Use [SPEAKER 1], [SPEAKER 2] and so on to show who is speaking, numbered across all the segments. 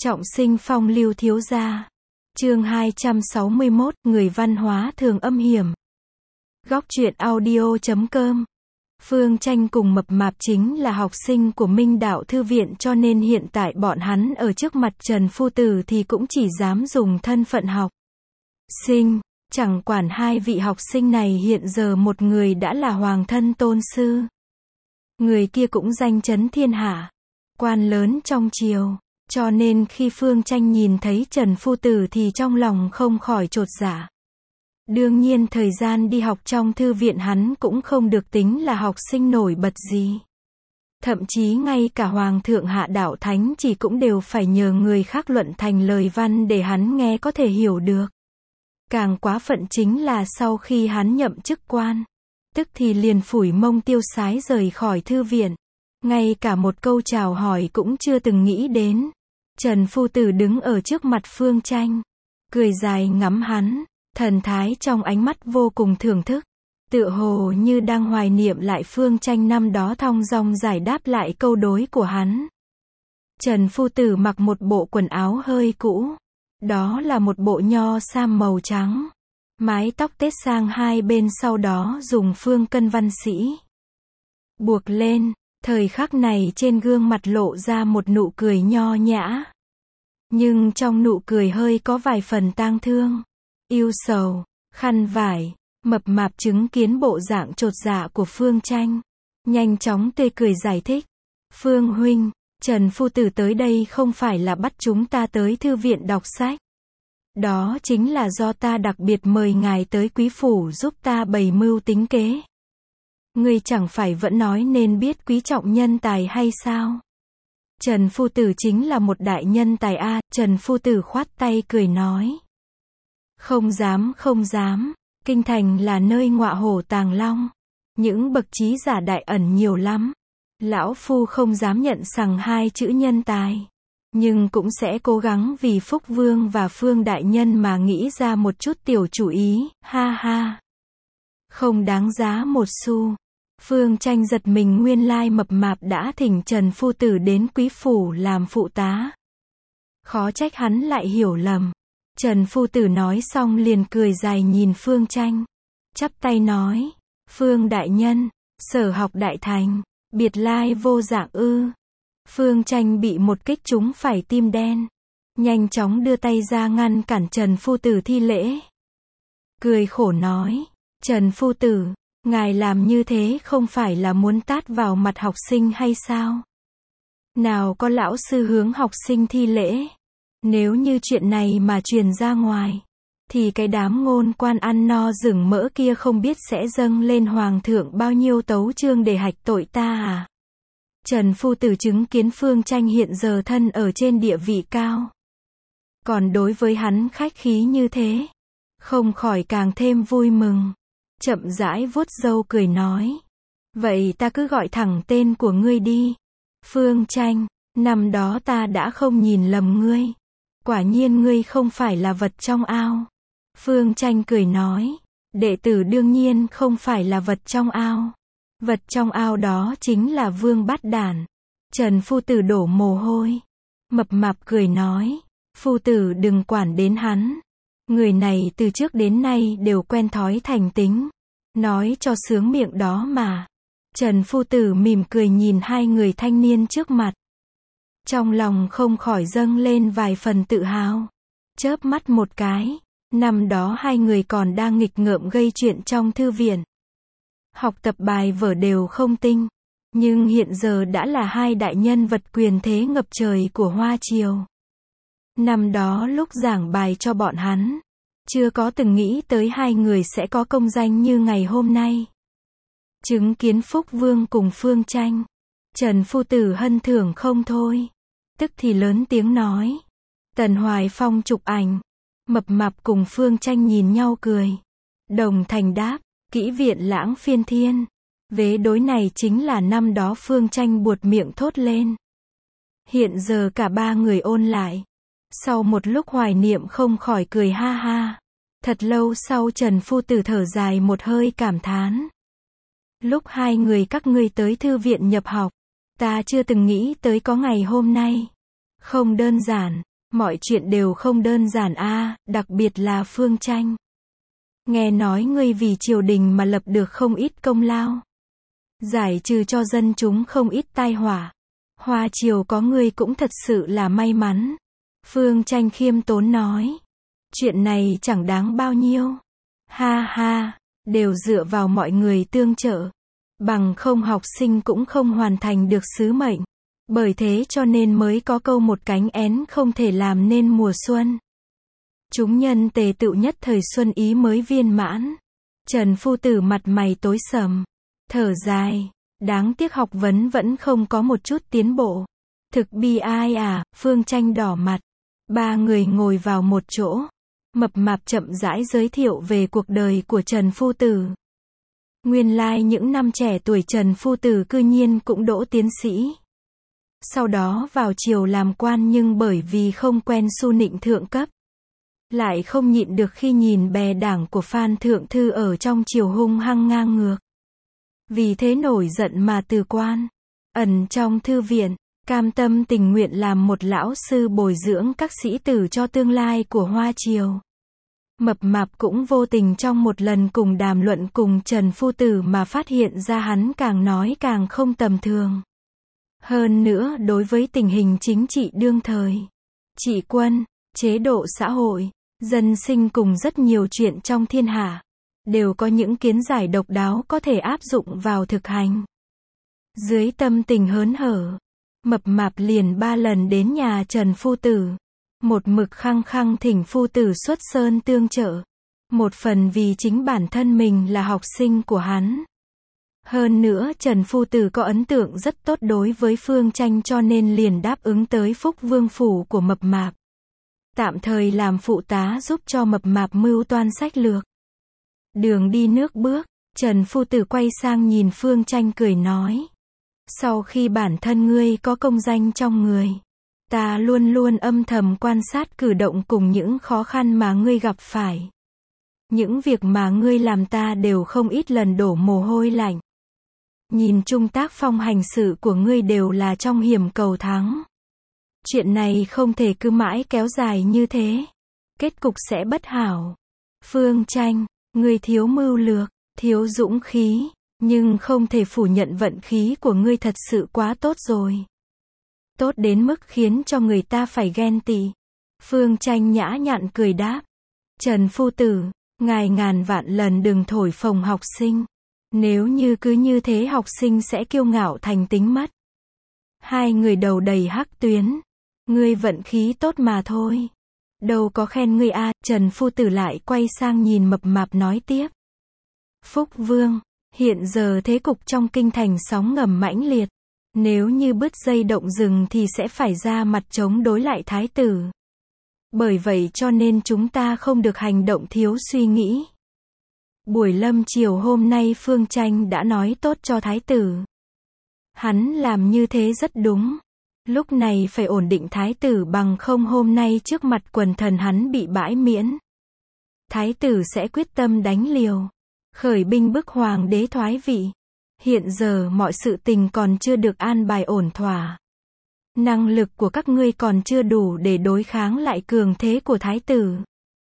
[SPEAKER 1] Trọng sinh phong lưu thiếu gia. Chương 261, người văn hóa thường âm hiểm. Góc truyện audio.com. Phương Tranh cùng Mập Mạp chính là học sinh của Minh Đạo Thư viện, cho nên hiện tại bọn hắn ở trước mặt Trần Phu Tử thì cũng chỉ dám dùng thân phận học sinh. Chẳng quản hai vị học sinh này hiện giờ một người đã là hoàng thân tôn sư, người kia cũng danh chấn thiên hạ, quan lớn trong triều. Cho nên khi Phương Tranh nhìn thấy Trần Phu Tử thì trong lòng không khỏi chột dạ. Đương nhiên thời gian đi học trong thư viện hắn cũng không được tính là học sinh nổi bật gì. Thậm chí ngay cả Hoàng thượng hạ đạo thánh chỉ cũng đều phải nhờ người khác luận thành lời văn để hắn nghe có thể hiểu được. Càng quá phận chính là sau khi hắn nhậm chức quan, tức thì liền phủi mông tiêu sái rời khỏi thư viện. Ngay cả một câu chào hỏi cũng chưa từng nghĩ đến. Trần Phu Tử đứng ở trước mặt Phương Tranh, cười dài ngắm hắn, thần thái trong ánh mắt vô cùng thưởng thức, tựa hồ như đang hoài niệm lại Phương Tranh năm đó thong dong giải đáp lại câu đối của hắn. Trần Phu Tử mặc một bộ quần áo hơi cũ, đó là một bộ nho sam màu trắng, mái tóc tết sang hai bên, sau đó dùng phương cân văn sĩ buộc lên. Thời khắc này trên gương mặt lộ ra một nụ cười nho nhã, nhưng trong nụ cười hơi có vài phần tang thương, ưu sầu. Khăn vải. Mập Mạp chứng kiến bộ dạng chột dạ của Phương Tranh, nhanh chóng tươi cười giải thích. Phương huynh, Trần Phu Tử tới đây không phải là bắt chúng ta tới thư viện đọc sách. Đó chính là do ta đặc biệt mời ngài tới quý phủ giúp ta bày mưu tính kế. Ngươi chẳng phải vẫn nói nên biết quý trọng nhân tài hay sao? Trần Phu Tử chính là một đại nhân tài a. Trần Phu Tử khoát tay cười nói. Không dám, không dám. Kinh thành là nơi ngọa hổ tàng long. Những bậc trí giả đại ẩn nhiều lắm. Lão Phu không dám nhận sằng hai chữ nhân tài. Nhưng cũng sẽ cố gắng vì Phúc Vương và Phương Đại Nhân mà nghĩ ra một chút tiểu chủ ý, ha ha. Không đáng giá một xu. Phương Tranh giật mình, nguyên lai Mập Mạp đã thỉnh Trần Phu Tử đến quý phủ làm phụ tá. Khó trách hắn lại hiểu lầm. Trần Phu Tử nói xong liền cười dài nhìn Phương Tranh, chắp tay nói. Phương Đại Nhân, sở học đại thành, biệt lai vô dạng ư. Phương Tranh bị một kích trúng phải tim đen, nhanh chóng đưa tay ra ngăn cản Trần Phu Tử thi lễ. Cười khổ nói. Trần Phu Tử, ngài làm như thế không phải là muốn tát vào mặt học sinh hay sao? Nào có lão sư hướng học sinh thi lễ. Nếu như chuyện này mà truyền ra ngoài, thì cái đám ngôn quan ăn no rừng mỡ kia không biết sẽ dâng lên hoàng thượng bao nhiêu tấu chương để hạch tội ta à? Trần Phu Tử chứng kiến Phương Tranh hiện giờ thân ở trên địa vị cao, còn đối với hắn khách khí như thế, không khỏi càng thêm vui mừng. Chậm rãi vuốt râu cười nói. Vậy ta cứ gọi thẳng tên của ngươi đi. Phương Tranh, năm đó ta đã không nhìn lầm ngươi. Quả nhiên ngươi không phải là vật trong ao. Phương Tranh cười nói. Đệ tử đương nhiên không phải là vật trong ao. Vật trong ao đó chính là Vương Bát Đản. Trần Phu Tử đổ mồ hôi. Mập Mạp cười nói. Phu Tử đừng quản đến hắn. Người này từ trước đến nay đều quen thói thành tính. Nói cho sướng miệng đó mà. Trần Phu Tử mỉm cười nhìn hai người thanh niên trước mặt. Trong lòng không khỏi dâng lên vài phần tự hào. Chớp mắt một cái. Năm đó hai người còn đang nghịch ngợm gây chuyện trong thư viện. Học tập bài vở đều không tinh. Nhưng hiện giờ đã là hai đại nhân vật quyền thế ngập trời của Hoa Triều. Năm đó lúc giảng bài cho bọn hắn, chưa có từng nghĩ tới hai người sẽ có công danh như ngày hôm nay. Chứng kiến Phúc Vương cùng Phương Tranh, Trần Phu Tử hân thưởng không thôi. Tức thì lớn tiếng nói. Tần Hoài Phong chụp ảnh. Mập Mạp cùng Phương Tranh nhìn nhau cười. Đồng thành đáp. Kỹ viện lãng phiên thiên. Vế đối này chính là năm đó Phương Tranh buột miệng thốt lên. Hiện giờ cả ba người ôn lại. Sau một lúc hoài niệm không khỏi cười ha ha. Thật lâu sau Trần Phu Tử thở dài một hơi cảm thán. Lúc hai người các ngươi tới thư viện nhập học, ta chưa từng nghĩ tới có ngày hôm nay. Không đơn giản, Mọi chuyện đều không đơn giản a, đặc biệt là Phương Tranh. Nghe nói ngươi vì triều đình mà lập được không ít công lao. Giải trừ cho dân chúng không ít tai họa. Hoa triều có ngươi cũng thật sự là may mắn. Phương Tranh khiêm tốn nói. Chuyện này chẳng đáng bao nhiêu. Ha ha, đều dựa vào mọi người tương trợ. Bằng không học sinh cũng không hoàn thành được sứ mệnh. Bởi thế cho nên mới có câu một cánh én không thể làm nên mùa xuân. Chúng nhân tề tựu nhất thời xuân ý mới viên mãn. Trần phu tử mặt mày tối sầm. Thở dài. Đáng tiếc học vấn vẫn không có một chút tiến bộ. Thực bi ai à, Phương Tranh đỏ mặt. Ba người ngồi vào một chỗ. Mập mạp chậm rãi giới thiệu về cuộc đời của Trần phu tử. Nguyên lai những năm trẻ tuổi Trần phu tử cư nhiên cũng đỗ tiến sĩ. Sau đó vào triều làm quan nhưng bởi vì không quen su nịnh thượng cấp. Lại không nhịn được khi nhìn bè đảng của Phan Thượng Thư ở trong triều hung hăng ngang ngược. Vì thế nổi giận mà từ quan. Ẩn trong thư viện, cam tâm tình nguyện làm một lão sư bồi dưỡng các sĩ tử cho tương lai của Hoa triều. Mập mạp cũng vô tình trong một lần cùng đàm luận cùng Trần phu tử mà phát hiện ra hắn càng nói càng không tầm thường. Hơn nữa đối với tình hình chính trị đương thời, trị quân, chế độ xã hội, dân sinh cùng rất nhiều chuyện trong thiên hạ, đều có những kiến giải độc đáo có thể áp dụng vào thực hành. Dưới tâm tình hớn hở, mập mạp liền 3 lần đến nhà Trần phu tử. Một mực khăng khăng thỉnh phu tử xuất sơn tương trợ. Một phần vì chính bản thân mình là học sinh của hắn. Hơn nữa Trần phu tử có ấn tượng rất tốt đối với Phương Tranh cho nên liền đáp ứng tới Phúc Vương phủ của mập mạp. Tạm thời làm phụ tá giúp cho mập mạp mưu toan sách lược. Đường đi nước bước, Trần phu tử quay sang nhìn Phương Tranh cười nói. Sau khi bản thân ngươi có công danh trong người, ta luôn luôn âm thầm quan sát cử động cùng những khó khăn mà ngươi gặp phải. Những việc mà ngươi làm ta đều không ít lần đổ mồ hôi lạnh. Nhìn chung tác phong hành sự của ngươi đều là trong hiểm cầu thắng. Chuyện này không thể cứ mãi kéo dài như thế. Kết cục sẽ bất hảo. Phương Tranh, ngươi thiếu mưu lược, thiếu dũng khí, nhưng không thể phủ nhận vận khí của ngươi thật sự quá tốt rồi. Tốt đến mức khiến cho người ta phải ghen tị. Phương Tranh nhã nhặn cười đáp. Trần phu tử, ngài ngàn vạn lần đừng thổi phồng học sinh. Nếu như cứ như thế học sinh sẽ kiêu ngạo thành tính mất. Hai người đầu đầy hắc tuyến. Ngươi vận khí tốt mà thôi. Đâu có khen ngươi a. Trần phu tử lại quay sang nhìn mập mạp nói tiếp. Phúc Vương, hiện giờ thế cục trong kinh thành sóng ngầm mãnh liệt. Nếu như bứt dây động rừng thì sẽ phải ra mặt chống đối lại thái tử. Bởi vậy cho nên chúng ta không được hành động thiếu suy nghĩ. Buổi lâm chiều hôm nay Phương Tranh đã nói tốt cho thái tử. Hắn làm như thế rất đúng. Lúc này phải ổn định thái tử bằng không hôm nay trước mặt quần thần hắn bị bãi miễn. Thái tử sẽ quyết tâm đánh liều. Khởi binh bức hoàng đế thoái vị. Hiện giờ mọi sự tình còn chưa được an bài ổn thỏa. Năng lực của các ngươi còn chưa đủ để đối kháng lại cường thế của thái tử.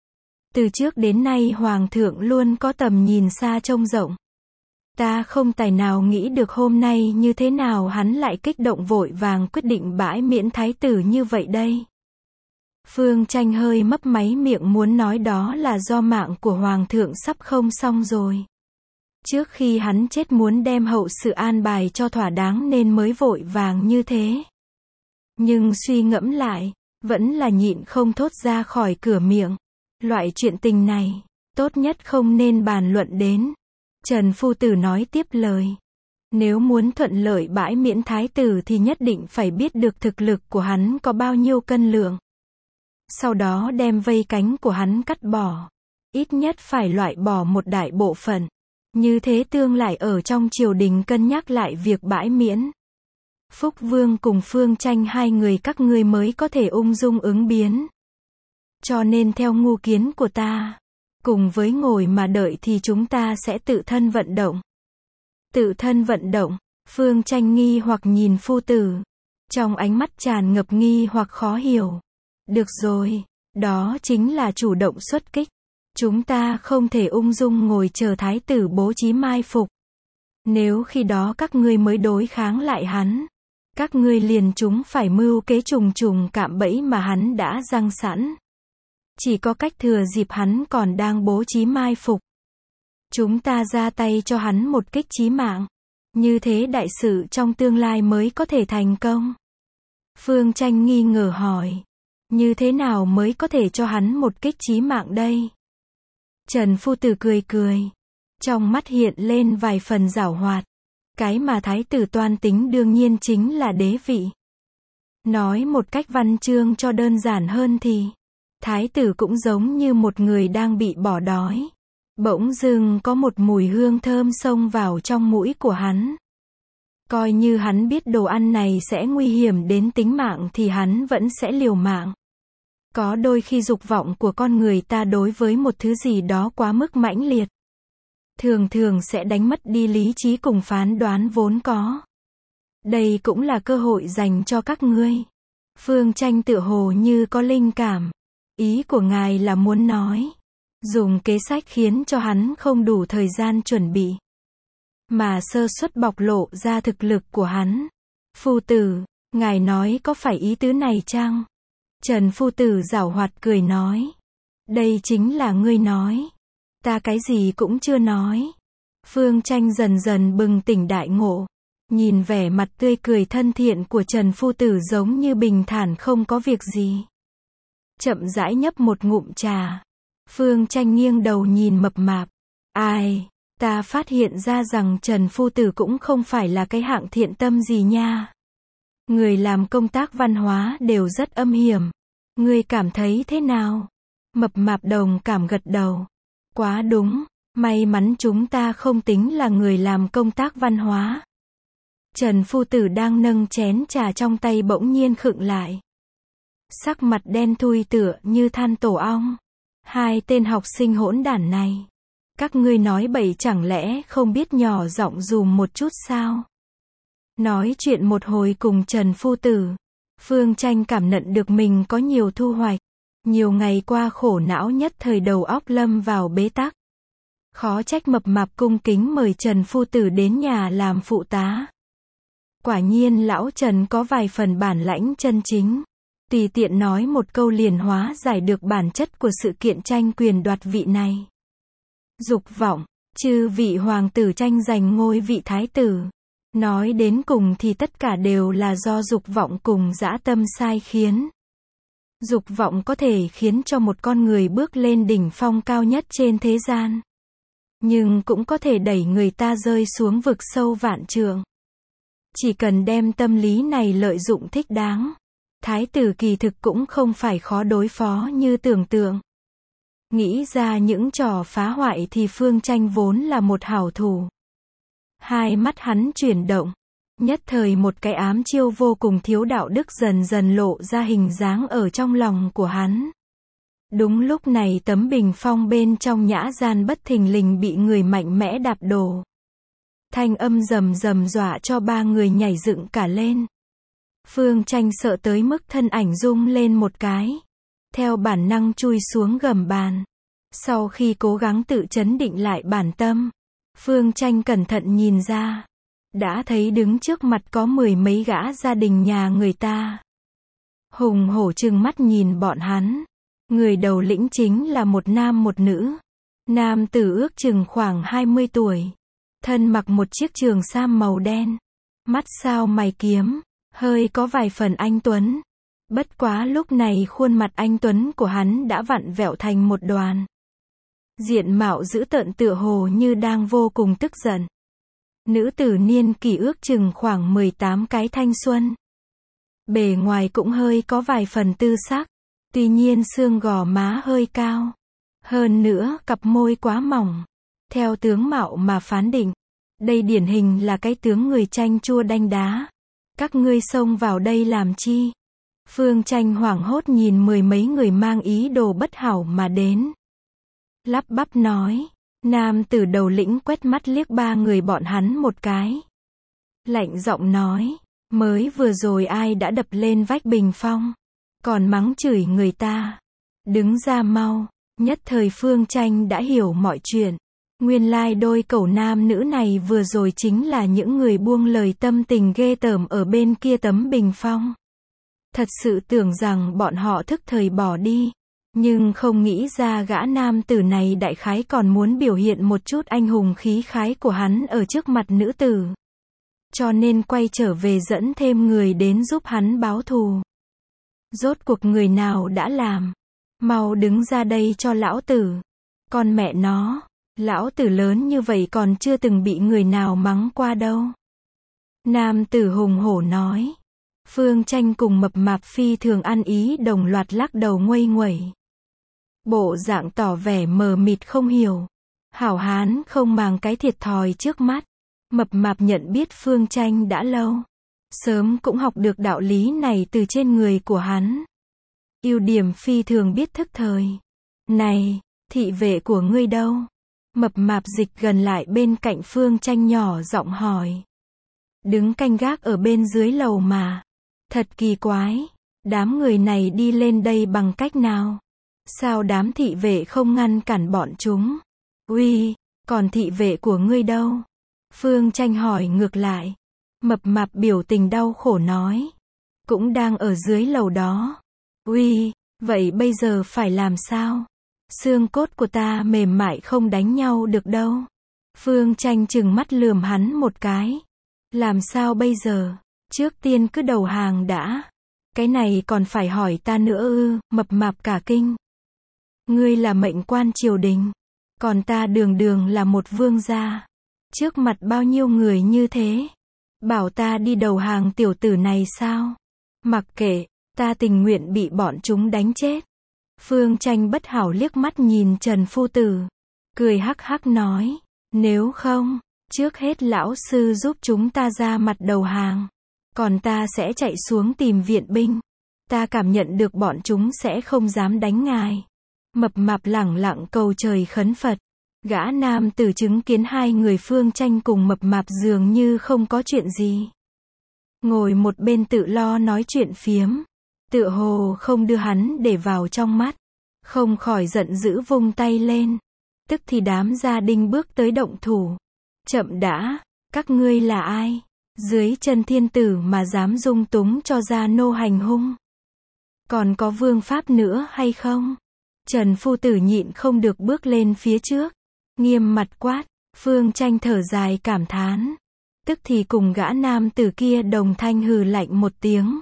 [SPEAKER 1] Từ trước đến nay hoàng thượng luôn có tầm nhìn xa trông rộng. Ta không tài nào nghĩ được hôm nay như thế nào hắn lại kích động vội vàng quyết định bãi miễn thái tử như vậy đây. Phương Tranh hơi mấp máy miệng muốn nói đó là do mạng của hoàng thượng sắp không xong rồi. Trước khi hắn chết muốn đem hậu sự an bài cho thỏa đáng nên mới vội vàng như thế. Nhưng suy ngẫm lại, vẫn là nhịn không thốt ra khỏi cửa miệng. Loại chuyện tình này, tốt nhất không nên bàn luận đến. Trần phu tử nói tiếp lời. Nếu muốn thuận lợi bãi miễn thái tử thì nhất định phải biết được thực lực của hắn có bao nhiêu cân lượng. Sau đó đem vây cánh của hắn cắt bỏ. Ít nhất phải loại bỏ một đại bộ phận. Như thế tương lại ở trong triều đình cân nhắc lại việc bãi miễn. Phúc Vương cùng Phương Tranh hai người các ngươi mới có thể ung dung ứng biến. Cho nên theo ngu kiến của ta, cùng với ngồi mà đợi thì chúng ta sẽ tự thân vận động. Tự thân vận động, Phương Tranh nghi hoặc nhìn phu tử. Trong ánh mắt tràn ngập nghi hoặc khó hiểu. Được rồi, đó chính là chủ động xuất kích. Chúng ta không thể ung dung ngồi chờ thái tử bố trí mai phục. Nếu khi đó các ngươi mới đối kháng lại hắn, các ngươi liền chúng phải mưu kế trùng trùng cạm bẫy mà hắn đã giăng sẵn. Chỉ có cách thừa dịp hắn còn đang bố trí mai phục. Chúng ta ra tay cho hắn một kích chí mạng. Như thế đại sự trong tương lai mới có thể thành công. Phương Tranh nghi ngờ hỏi. Như thế nào mới có thể cho hắn một kích chí mạng đây? Trần Phu Tử cười cười. Trong mắt hiện lên vài phần giảo hoạt. Cái mà thái tử toan tính đương nhiên chính là đế vị. Nói một cách văn chương cho đơn giản hơn thì, thái tử cũng giống như một người đang bị bỏ đói. Bỗng dưng có một mùi hương thơm xông vào trong mũi của hắn. Coi như hắn biết đồ ăn này sẽ nguy hiểm đến tính mạng thì hắn vẫn sẽ liều mạng. Có đôi khi dục vọng của con người ta đối với một thứ gì đó quá mức mãnh liệt, thường thường sẽ đánh mất đi lý trí cùng phán đoán vốn có. Đây cũng là cơ hội dành cho các ngươi. Phương Tranh tựa hồ như có linh cảm. Ý của ngài là muốn nói, dùng kế sách khiến cho hắn không đủ thời gian chuẩn bị, mà sơ suất bộc lộ ra thực lực của hắn. Phu tử, ngài nói có phải ý tứ này chăng? Trần Phu Tử giảo hoạt cười nói. Đây chính là ngươi nói. Ta cái gì cũng chưa nói. Phương Tranh dần dần bừng tỉnh đại ngộ. Nhìn vẻ mặt tươi cười thân thiện của Trần Phu Tử giống như bình thản không có việc gì. Chậm rãi nhấp một ngụm trà. Phương Tranh nghiêng đầu nhìn mập mạp. Ai, ta phát hiện ra rằng Trần Phu Tử cũng không phải là cái hạng thiện tâm gì nha. Người làm công tác văn hóa đều rất âm hiểm. Ngươi cảm thấy thế nào? Mập mạp đồng cảm gật đầu. Quá đúng, may mắn chúng ta không tính là người làm công tác văn hóa. Trần Phu Tử đang nâng chén trà trong tay bỗng nhiên khựng lại. Sắc mặt đen thui tựa như than tổ ong. Hai tên học sinh hỗn đản này. Các ngươi nói bậy chẳng lẽ không biết nhỏ giọng dùm một chút sao? Nói chuyện một hồi cùng Trần Phu Tử, Phương Tranh cảm nhận được mình có nhiều thu hoạch. Nhiều ngày qua khổ não nhất thời đầu óc lâm vào bế tắc. Khó trách mập mạp cung kính mời Trần Phu Tử đến nhà làm phụ tá. Quả nhiên lão Trần có vài phần bản lãnh chân chính. Tùy tiện nói một câu liền hóa giải được bản chất của sự kiện tranh quyền đoạt vị này. Dục vọng, chư vị hoàng tử tranh giành ngôi vị thái tử. Nói đến cùng thì tất cả đều là do dục vọng cùng dã tâm sai khiến. Dục vọng có thể khiến cho một con người bước lên đỉnh phong cao nhất trên thế gian. Nhưng cũng có thể đẩy người ta rơi xuống vực sâu vạn trượng. Chỉ cần đem tâm lý này lợi dụng thích đáng, thái tử kỳ thực cũng không phải khó đối phó như tưởng tượng. Nghĩ ra những trò phá hoại thì Phương Tranh vốn là một hảo thủ. Hai mắt hắn chuyển động. Nhất thời một cái ám chiêu vô cùng thiếu đạo đức dần dần lộ ra hình dáng ở trong lòng của hắn. Đúng lúc này tấm bình phong bên trong nhã gian bất thình lình bị người mạnh mẽ đạp đổ. Thanh âm rầm rầm dọa cho ba người nhảy dựng cả lên. Phương Tranh sợ tới mức thân ảnh rung lên một cái. Theo bản năng chui xuống gầm bàn. Sau khi cố gắng tự trấn định lại bản tâm, Phương Tranh cẩn thận nhìn ra. Đã thấy đứng trước mặt có mười mấy gã gia đình nhà người ta. Hùng hổ trừng mắt nhìn bọn hắn. Người đầu lĩnh chính là một nam một nữ. Nam tử ước chừng khoảng 20 tuổi. Thân mặc một chiếc trường sam màu đen. Mắt sao mày kiếm. Hơi có vài phần anh tuấn. Bất quá lúc này khuôn mặt anh tuấn của hắn đã vặn vẹo thành một đoàn. Diện mạo dữ tợn tựa hồ như đang vô cùng tức giận. Nữ tử niên kỷ ước chừng khoảng 18 cái thanh xuân. Bề ngoài cũng hơi có vài phần tư sắc. Tuy nhiên xương gò má hơi cao. Hơn nữa cặp môi quá mỏng. Theo tướng mạo mà phán định. Đây điển hình là cái tướng người chanh chua đanh đá. Các ngươi xông vào đây làm chi? Phương Tranh hoảng hốt nhìn mười mấy người mang ý đồ bất hảo mà đến. Lắp bắp nói. Nam tử đầu lĩnh quét mắt liếc ba người bọn hắn một cái. Lạnh giọng nói. Mới vừa rồi ai đã đập lên vách bình phong? còn mắng chửi người ta. Đứng ra mau. Nhất thời Phương Tranh đã hiểu mọi chuyện. Nguyên lai đôi cẩu nam nữ này vừa rồi chính là những người buông lời tâm tình ghê tởm ở bên kia tấm bình phong. Thật sự tưởng rằng bọn họ thức thời bỏ đi. Nhưng không nghĩ ra gã nam tử này đại khái còn muốn biểu hiện một chút anh hùng khí khái của hắn ở trước mặt nữ tử. Cho nên quay trở về dẫn thêm người đến giúp hắn báo thù. Rốt cuộc người nào đã làm? Mau đứng ra đây cho lão tử. Con mẹ nó, lão tử lớn như vậy còn chưa từng bị người nào mắng qua đâu. Nam tử hùng hổ nói. Phương Tranh cùng Mập Mạp phi thường ăn ý đồng loạt lắc đầu nguây nguẩy. Bộ dạng tỏ vẻ mờ mịt không hiểu. Hảo hán không màng cái thiệt thòi trước mắt. Mập Mạp nhận biết Phương Tranh đã lâu. Sớm cũng học được đạo lý này từ trên người của hắn. Ưu điểm phi thường biết thức thời. Này, thị vệ của ngươi đâu? Mập Mạp dịch gần lại bên cạnh Phương Tranh nhỏ giọng hỏi. Đứng canh gác ở bên dưới lầu mà. Thật kỳ quái. Đám người này đi lên đây bằng cách nào? Sao đám thị vệ không ngăn cản bọn chúng? Uy, còn thị vệ của ngươi đâu? Phương Tranh hỏi ngược lại. Mập Mạp biểu tình đau khổ nói. Cũng đang ở dưới lầu đó. Uy, vậy bây giờ phải làm sao? Xương cốt của ta mềm mại không đánh nhau được đâu. Phương Tranh trừng mắt lườm hắn một cái. Làm sao bây giờ? Trước tiên cứ đầu hàng đã. Cái này còn phải hỏi ta nữa ư? Mập Mạp cả kinh. Ngươi là mệnh quan triều đình. Còn ta đường đường là một vương gia. Trước mặt bao nhiêu người như thế. Bảo ta đi đầu hàng tiểu tử này sao? Mặc kệ, ta tình nguyện bị bọn chúng đánh chết. Phương Tranh bất hảo liếc mắt nhìn Trần Phu Tử. Cười hắc hắc nói. Nếu không, trước hết lão sư giúp chúng ta ra mặt đầu hàng. Còn ta sẽ chạy xuống tìm viện binh. Ta cảm nhận được bọn chúng sẽ không dám đánh ngài. Mập Mạp lẳng lặng cầu trời khấn Phật. Gã nam tử chứng kiến hai người Phương Tranh cùng Mập Mạp dường như không có chuyện gì. Ngồi một bên tự lo nói chuyện phiếm. Tựa hồ không đưa hắn để vào trong mắt. Không khỏi giận dữ vung tay lên. Tức thì đám gia đình bước tới động thủ. Chậm đã, các ngươi là ai? Dưới chân thiên tử mà dám dung túng cho gia nô hành hung. Còn có vương pháp nữa hay không? Trần Phu Tử nhịn không được bước lên phía trước. Nghiêm mặt quát. Phương Tranh thở dài cảm thán. Tức thì cùng gã nam tử kia đồng thanh hừ lạnh một tiếng.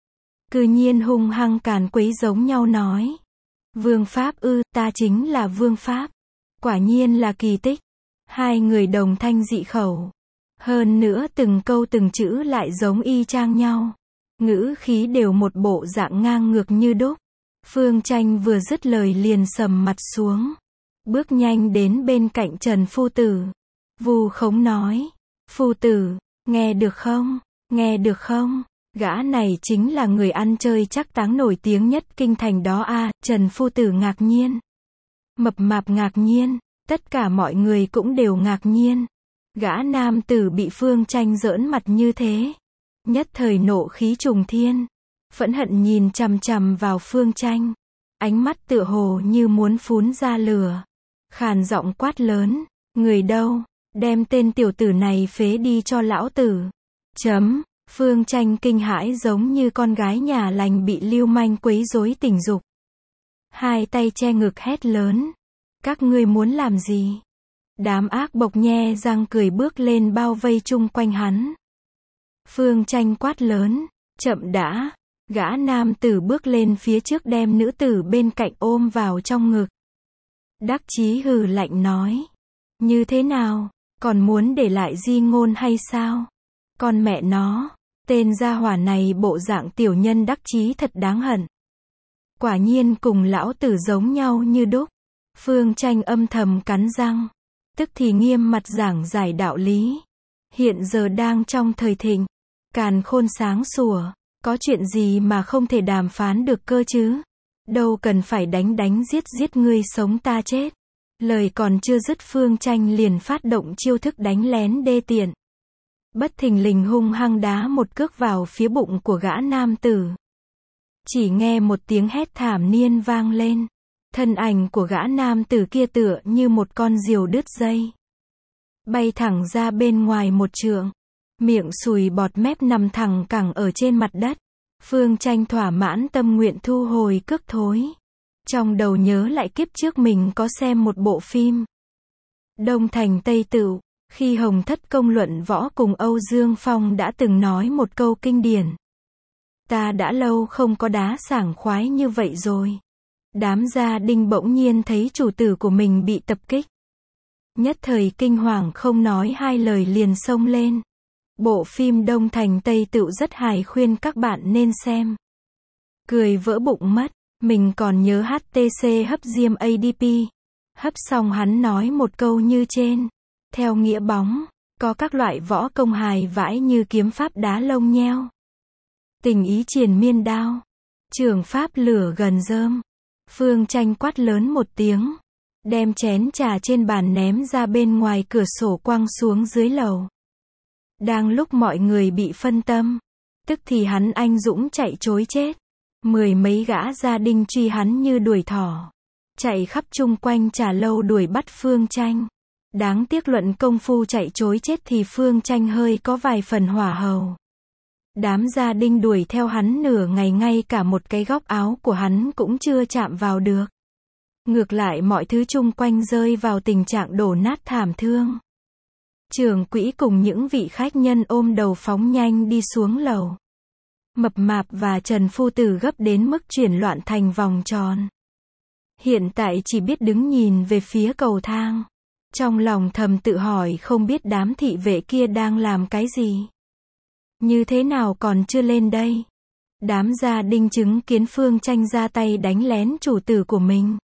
[SPEAKER 1] Cư nhiên hung hăng càn quấy giống nhau nói. Vương pháp ư, ta chính là vương pháp. Quả nhiên là kỳ tích. Hai người đồng thanh dị khẩu. Hơn nữa từng câu từng chữ lại giống y chang nhau. Ngữ khí đều một bộ dạng ngang ngược như đúc. Phương Tranh vừa dứt lời liền sầm mặt xuống. Bước nhanh đến bên cạnh Trần Phu Tử. Vu khống nói. Phu Tử, nghe được không? Nghe được không? Gã này chính là người ăn chơi chắc táng nổi tiếng nhất kinh thành đó a. Trần Phu Tử ngạc nhiên. Mập Mạp ngạc nhiên. Tất cả mọi người cũng đều ngạc nhiên. Gã nam tử bị Phương Tranh giỡn mặt như thế. Nhất thời nộ khí trùng thiên. Phẫn hận nhìn chằm chằm vào Phương Tranh. Ánh mắt tựa hồ như muốn phún ra lửa. Khàn giọng quát lớn. Người đâu? Đem tên tiểu tử này phế đi cho lão tử. Chấm. Phương Tranh kinh hãi giống như con gái nhà lành bị lưu manh quấy rối tình dục. Hai tay che ngực hét lớn. Các ngươi muốn làm gì? Đám ác bộc nhe răng cười bước lên bao vây chung quanh hắn. Phương Tranh quát lớn. Chậm đã. Gã nam tử bước lên phía trước đem nữ tử bên cạnh ôm vào trong ngực. Đắc chí hừ lạnh nói. Như thế nào? Còn muốn để lại di ngôn hay sao? Con mẹ nó. Tên gia hỏa này bộ dạng tiểu nhân đắc chí thật đáng hận. Quả nhiên cùng lão tử giống nhau như đúc. Phương Tranh âm thầm cắn răng. Tức thì nghiêm mặt giảng giải đạo lý. Hiện giờ đang trong thời thịnh. Càn khôn sáng sủa. Có chuyện gì mà không thể đàm phán được cơ chứ? Đâu cần phải đánh giết giết ngươi sống ta chết. Lời còn chưa dứt Phương Tranh liền phát động chiêu thức đánh lén đê tiện. Bất thình lình hung hăng đá một cước vào phía bụng của gã nam tử. Chỉ nghe một tiếng hét thảm niên vang lên. Thân ảnh của gã nam tử kia tựa như một con diều đứt dây. Bay thẳng ra bên ngoài một trượng. Miệng sùi bọt mép nằm thẳng cẳng ở trên mặt đất. Phương Tranh thỏa mãn tâm nguyện thu hồi cước thối. Trong đầu nhớ lại kiếp trước mình có xem một bộ phim Đông Thành Tây Tựu, khi Hồng Thất Công luận võ cùng Âu Dương Phong đã từng nói một câu kinh điển. Ta đã lâu không có đá sảng khoái như vậy rồi. Đám gia đình bỗng nhiên thấy chủ tử của mình bị tập kích. Nhất thời kinh hoàng không nói hai lời liền xông lên. Bộ phim Đông Thành Tây Tựu rất hài, khuyên các bạn nên xem. Cười vỡ bụng mất, mình còn nhớ HTC hấp diêm ADP. Hấp xong hắn nói một câu như trên. Theo nghĩa bóng, có các loại võ công hài vãi như kiếm pháp đá lông nheo, tình ý triền miên đao, trường pháp lửa gần rơm. Phương Tranh quát lớn một tiếng, đem chén trà trên bàn ném ra bên ngoài cửa sổ quăng xuống dưới lầu. Đang lúc mọi người bị phân tâm, tức thì hắn anh dũng chạy trối chết. 10 mấy gã gia đình truy hắn như đuổi thỏ, chạy khắp chung quanh trà lâu đuổi bắt Phương Tranh. Đáng tiếc luận công phu chạy trối chết thì Phương Tranh hơi có vài phần hỏa hầu. Đám gia đình đuổi theo hắn nửa ngày, ngay cả một cái góc áo của hắn cũng chưa chạm vào được. Ngược lại mọi thứ chung quanh rơi vào tình trạng đổ nát thảm thương. Trưởng quỹ cùng những vị khách nhân ôm đầu phóng nhanh đi xuống lầu. Mập Mạp và Trần Phu Tử gấp đến mức chuyển loạn thành vòng tròn. Hiện tại chỉ biết đứng nhìn về phía cầu thang. Trong lòng thầm tự hỏi không biết đám thị vệ kia đang làm cái gì. Như thế nào còn chưa lên đây? Đám gia đình chứng kiến Phương Tranh ra tay đánh lén chủ tử của mình.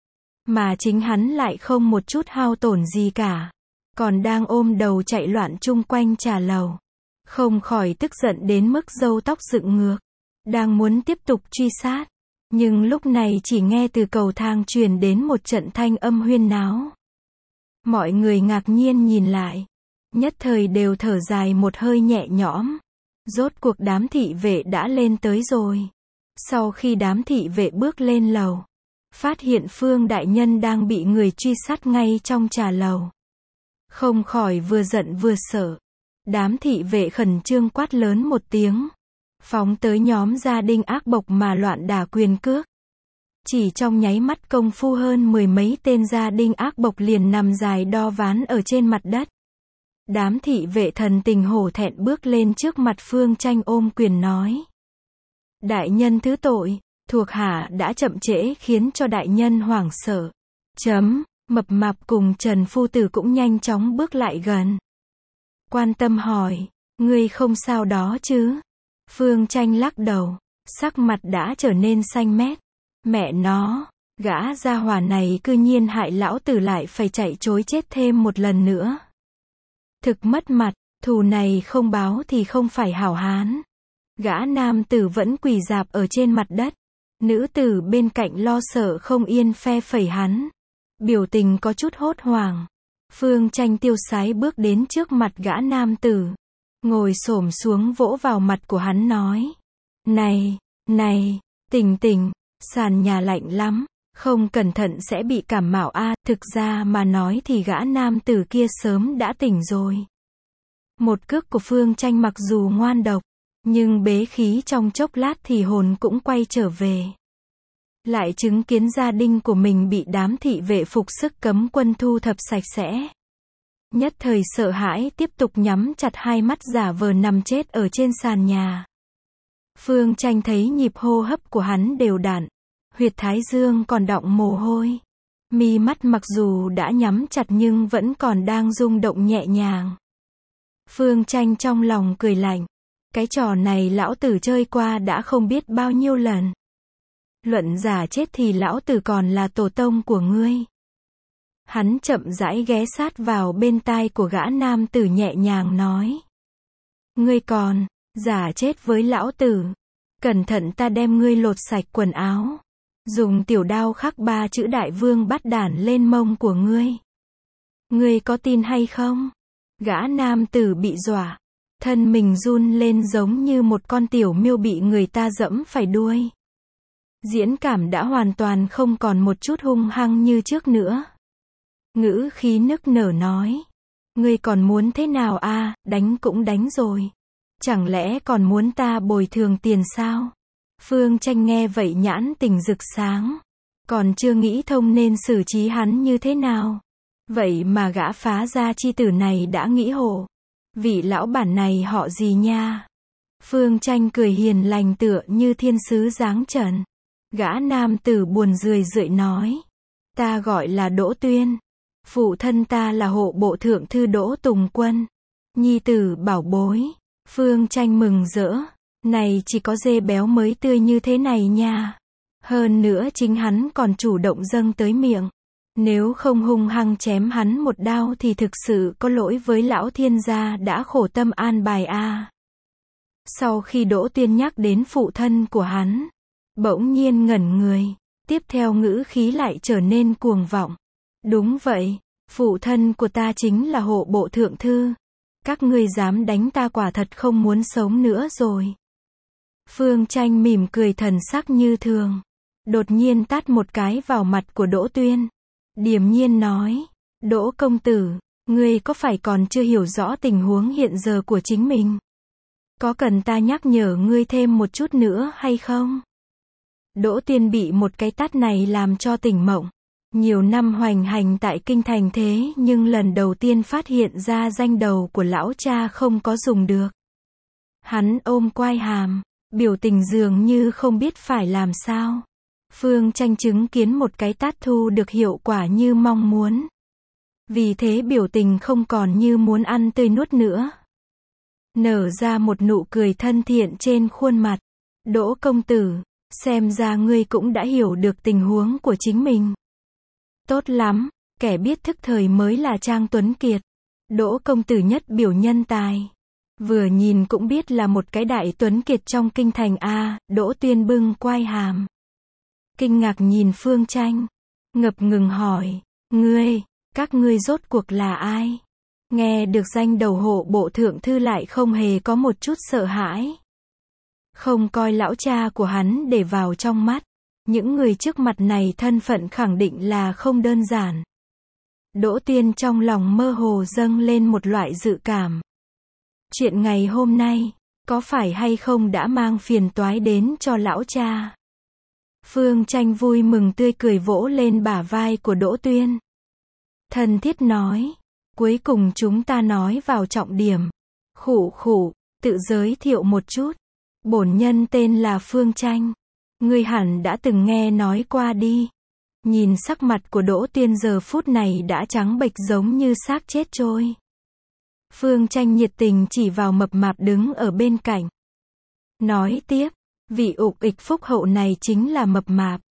[SPEAKER 1] Mà chính hắn lại không một chút hao tổn gì cả. Còn đang ôm đầu chạy loạn chung quanh trà lầu. Không khỏi tức giận đến mức râu tóc dựng ngược. Đang muốn tiếp tục truy sát. Nhưng lúc này chỉ nghe từ cầu thang truyền đến một trận thanh âm huyên náo. Mọi người ngạc nhiên nhìn lại. Nhất thời đều thở dài một hơi nhẹ nhõm. Rốt cuộc đám thị vệ đã lên tới rồi. Sau khi đám thị vệ bước lên lầu, phát hiện Phương đại nhân đang bị người truy sát ngay trong trà lầu. Không khỏi vừa giận vừa sợ. Đám thị vệ khẩn trương quát lớn một tiếng. Phóng tới nhóm gia đình ác bộc mà loạn đả quyền cước. Chỉ trong nháy mắt công phu hơn 10 mấy tên gia đình ác bộc liền nằm dài đo ván ở trên mặt đất. Đám thị vệ thần tình hổ thẹn bước lên trước mặt Phương Tranh ôm quyền nói. Đại nhân thứ tội, thuộc hạ đã chậm trễ khiến cho đại nhân hoảng sợ. Mập Mạp cùng Trần Phu Tử cũng nhanh chóng bước lại gần. Quan tâm hỏi, ngươi không sao đó chứ? Phương Tranh lắc đầu, sắc mặt đã trở nên xanh mét. Mẹ nó, gã gia hỏa này cư nhiên hại lão tử lại phải chạy trối chết thêm một lần nữa. Thực mất mặt, thù này không báo thì không phải hảo hán. Gã nam tử vẫn quỳ rạp ở trên mặt đất. Nữ tử bên cạnh lo sợ không yên phe phẩy hắn. Biểu tình có chút hốt hoảng. Phương Tranh tiêu sái bước đến trước mặt gã nam tử. Ngồi xổm xuống vỗ vào mặt của hắn nói. Này, tỉnh, sàn nhà lạnh lắm. Không cẩn thận sẽ bị cảm mạo a. Thực ra mà nói thì gã nam tử kia sớm đã tỉnh rồi. Một cước của Phương Tranh mặc dù ngoan độc, nhưng bế khí trong chốc lát thì hồn cũng quay trở về. Lại chứng kiến gia đình của mình bị đám thị vệ phục sức cấm quân thu thập sạch sẽ. Nhất thời sợ hãi tiếp tục nhắm chặt hai mắt giả vờ nằm chết ở trên sàn nhà. Phương Tranh thấy nhịp hô hấp của hắn đều đặn. Huyệt thái dương còn đọng mồ hôi. Mi mắt mặc dù đã nhắm chặt nhưng vẫn còn đang rung động nhẹ nhàng. Phương Tranh trong lòng cười lạnh. Cái trò này lão tử chơi qua đã không biết bao nhiêu lần. Luận giả chết thì lão tử còn là tổ tông của ngươi. Hắn chậm rãi ghé sát vào bên tai của gã nam tử nhẹ nhàng nói. Ngươi còn giả chết với lão tử. Cẩn thận ta đem ngươi lột sạch quần áo. Dùng tiểu đao khắc 3 chữ Đại Vương Bát Đản lên mông của ngươi. Ngươi có tin hay không? Gã nam tử bị dọa. Thân mình run lên giống như một con tiểu miêu bị người ta giẫm phải đuôi. Diễn cảm đã hoàn toàn không còn một chút hung hăng như trước nữa. Ngữ khí nức nở nói. Ngươi còn muốn thế nào a? Đánh cũng đánh rồi. Chẳng lẽ còn muốn ta bồi thường tiền sao? Phương Tranh nghe vậy nhãn tình rực sáng. Còn chưa nghĩ thông nên xử trí hắn như thế nào. Vậy mà gã phá gia chi tử này đã nghĩ hộ. Vị lão bản này họ gì nha? Phương Tranh cười hiền lành tựa như thiên sứ giáng trần. Gã nam tử buồn rười rượi nói. Ta gọi là Đỗ Tuyên. Phụ thân ta là hộ bộ thượng thư Đỗ Tùng Quân. Nhi tử bảo bối. Phương Tranh mừng rỡ. Này chỉ có dê béo mới tươi như thế này nha. Hơn nữa chính hắn còn chủ động dâng tới miệng. Nếu không hung hăng chém hắn một đao thì thực sự có lỗi với lão thiên gia đã khổ tâm an bài a. Sau khi Đỗ Tuyên nhắc đến phụ thân của hắn, bỗng nhiên ngẩn người, tiếp theo ngữ khí lại trở nên cuồng vọng. Đúng vậy, phụ thân của ta chính là hộ bộ thượng thư. Các ngươi dám đánh ta quả thật không muốn sống nữa rồi. Phương Tranh mỉm cười thần sắc như thường. Đột nhiên tát một cái vào mặt của Đỗ Tuyên. Điềm nhiên nói. Đỗ công tử, ngươi có phải còn chưa hiểu rõ tình huống hiện giờ của chính mình? Có cần ta nhắc nhở ngươi thêm một chút nữa hay không? Đỗ Tuyên bị một cái tát này làm cho tỉnh mộng. Nhiều năm hoành hành tại kinh thành thế nhưng lần đầu tiên phát hiện ra danh đầu của lão cha không có dùng được. Hắn ôm quai hàm, biểu tình dường như không biết phải làm sao. Phương Tranh chứng kiến một cái tát thu được hiệu quả như mong muốn. Vì thế biểu tình không còn như muốn ăn tươi nuốt nữa. Nở ra một nụ cười thân thiện trên khuôn mặt. Đỗ công tử, xem ra ngươi cũng đã hiểu được tình huống của chính mình. Tốt lắm, kẻ biết thức thời mới là Trang Tuấn Kiệt. Đỗ công tử nhất biểu nhân tài. Vừa nhìn cũng biết là một cái đại tuấn kiệt trong kinh thành a. Đỗ Tuyên bưng quai hàm. Kinh ngạc nhìn Phương Tranh. Ngập ngừng hỏi. Các ngươi rốt cuộc là ai? Nghe được danh đầu hộ bộ thượng thư lại không hề có một chút sợ hãi. Không coi lão cha của hắn để vào trong mắt. Những người trước mặt này thân phận khẳng định là không đơn giản. Đỗ Tuyên trong lòng mơ hồ dâng lên một loại dự cảm. Chuyện ngày hôm nay, có phải hay không đã mang phiền toái đến cho lão cha? Phương Tranh vui mừng tươi cười vỗ lên bả vai của Đỗ Tuyên. Thân thiết nói, cuối cùng chúng ta nói vào trọng điểm. Khụ, tự giới thiệu một chút. Bổn nhân tên là Phương Tranh. Ngươi hẳn đã từng nghe nói qua đi. Nhìn sắc mặt của Đỗ Tuyên giờ phút này đã trắng bệch giống như xác chết trôi. Phương Tranh nhiệt tình chỉ vào mập mạp đứng ở bên cạnh. Nói tiếp, vị ục ịch phúc hậu này chính là mập mạp.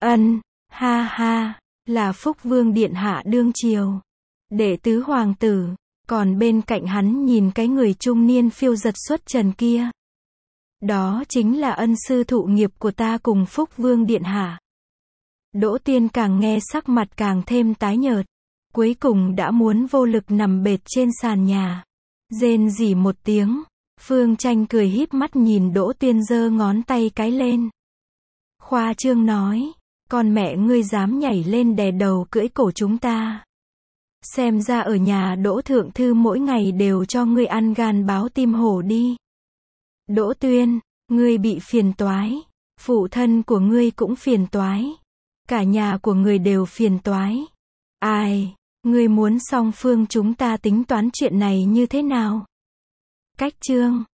[SPEAKER 1] Ha, là Phúc Vương Điện Hạ đương triều. Đệ tứ hoàng tử, còn bên cạnh hắn nhìn cái người trung niên phiêu giật xuất trần kia. Đó chính là ân sư thụ nghiệp của ta cùng Phúc Vương Điện Hạ. Đỗ Tuyên càng nghe sắc mặt càng thêm tái nhợt. Cuối cùng đã muốn vô lực nằm bệt trên sàn nhà. Rên rỉ một tiếng. Phương Tranh cười híp mắt nhìn Đỗ Tuyên giơ ngón tay cái lên. Khoa trương nói. Con mẹ ngươi dám nhảy lên đè đầu cưỡi cổ chúng ta. Xem ra ở nhà Đỗ thượng thư mỗi ngày đều cho ngươi ăn gan báo tim hổ đi. Đỗ Tuyên, ngươi bị phiền toái. Phụ thân của ngươi cũng phiền toái. Cả nhà của ngươi đều phiền toái. Ai, ngươi muốn song phương chúng ta tính toán chuyện này như thế nào? Cách chương